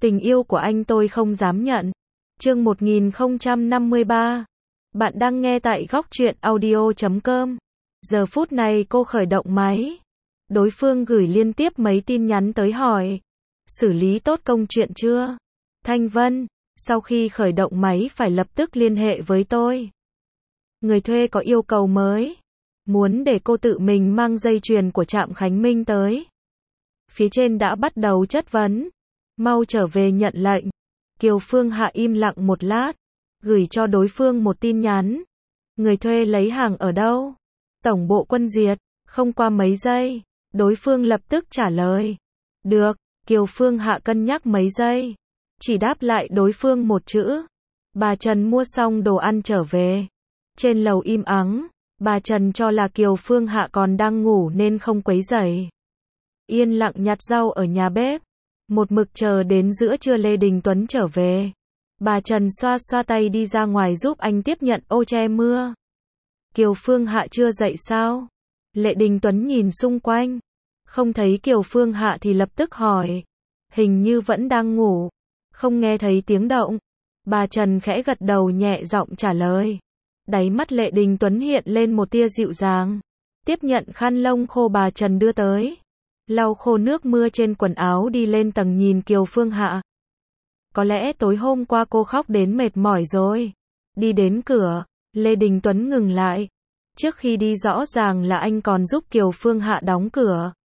Tình yêu của anh tôi không dám nhận. Chương 1053. Bạn đang nghe tại góc truyện audio.com. Giờ phút này cô khởi động máy. Đối phương gửi liên tiếp mấy tin nhắn tới hỏi. Xử lý tốt công chuyện chưa? Thanh Vân, sau khi khởi động máy phải lập tức liên hệ với tôi. Người thuê có yêu cầu mới. Muốn để cô tự mình mang dây chuyền của Trạm Khánh Minh tới. Phía trên đã bắt đầu chất vấn. Mau trở về nhận lệnh. Kiều Phương Hạ im lặng một lát. Gửi cho đối phương một tin nhắn. Người thuê lấy hàng ở đâu? Tổng bộ Quân Diệt. Không qua mấy giây, đối phương lập tức trả lời. Được, Kiều Phương Hạ cân nhắc mấy giây. Chỉ đáp lại đối phương một chữ. Bà Trần mua xong đồ ăn trở về. Trên lầu im ắng, bà Trần cho là Kiều Phương Hạ còn đang ngủ nên không quấy rầy. Yên lặng nhặt rau ở nhà bếp. Một mực chờ đến giữa trưa Lê Đình Tuấn trở về. Bà Trần xoa xoa tay đi ra ngoài giúp anh tiếp nhận ô che mưa. Kiều Phương Hạ chưa dậy sao? Lê Đình Tuấn nhìn xung quanh. Không thấy Kiều Phương Hạ thì lập tức hỏi. Hình như vẫn đang ngủ. Không nghe thấy tiếng động. Bà Trần khẽ gật đầu nhẹ giọng trả lời. Đáy mắt Lê Đình Tuấn hiện lên một tia dịu dàng. Tiếp nhận khăn lông khô bà Trần đưa tới. Lau khô nước mưa trên quần áo đi lên tầng nhìn Kiều Phương Hạ. Có lẽ tối hôm qua cô khóc đến mệt mỏi rồi. Đi đến cửa, Lê Đình Tuấn ngừng lại. Trước khi đi rõ ràng là anh còn giúp Kiều Phương Hạ đóng cửa.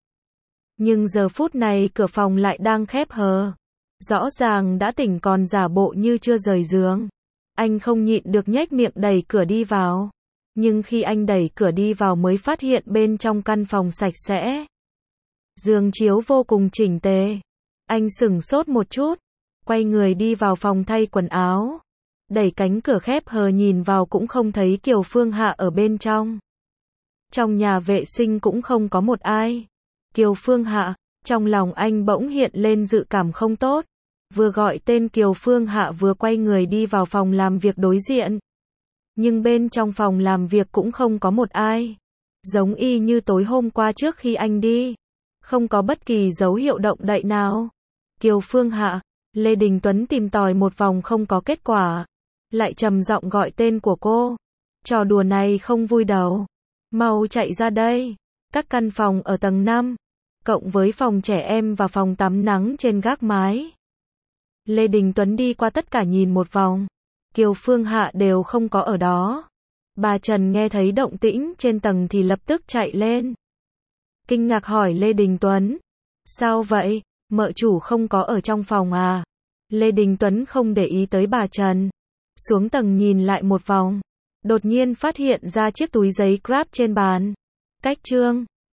Nhưng giờ phút này cửa phòng lại đang khép hờ. Rõ ràng đã tỉnh còn giả bộ như chưa rời giường. Anh không nhịn được nhếch miệng đẩy cửa đi vào. Nhưng khi anh đẩy cửa đi vào mới phát hiện bên trong căn phòng sạch sẽ. Giường chiếu vô cùng chỉnh tề. Anh sửng sốt một chút. Quay người đi vào phòng thay quần áo. Đẩy cánh cửa khép hờ nhìn vào cũng không thấy Kiều Phương Hạ ở bên trong. Trong nhà vệ sinh cũng không có một ai. Kiều Phương Hạ, trong lòng anh bỗng hiện lên dự cảm không tốt. Vừa gọi tên Kiều Phương Hạ vừa quay người đi vào phòng làm việc đối diện. Nhưng bên trong phòng làm việc cũng không có một ai. Giống y như tối hôm qua trước khi anh đi. Không có bất kỳ dấu hiệu động đậy nào. Kiều Phương Hạ, Lê Đình Tuấn tìm tòi một vòng không có kết quả. Lại trầm giọng gọi tên của cô. Trò đùa này không vui đâu. Mau chạy ra đây. Các căn phòng ở tầng 5. Cộng với phòng trẻ em và phòng tắm nắng trên gác mái. Lê Đình Tuấn đi qua tất cả nhìn một vòng. Kiều Phương Hạ đều không có ở đó. Bà Trần nghe thấy động tĩnh trên tầng thì lập tức chạy lên. Kinh ngạc hỏi Lê Đình Tuấn. Sao vậy? Mợ chủ không có ở trong phòng à? Lê Đình Tuấn không để ý tới bà Trần. Xuống tầng nhìn lại một vòng. Đột nhiên phát hiện ra chiếc túi giấy Grab trên bàn. Cách trương.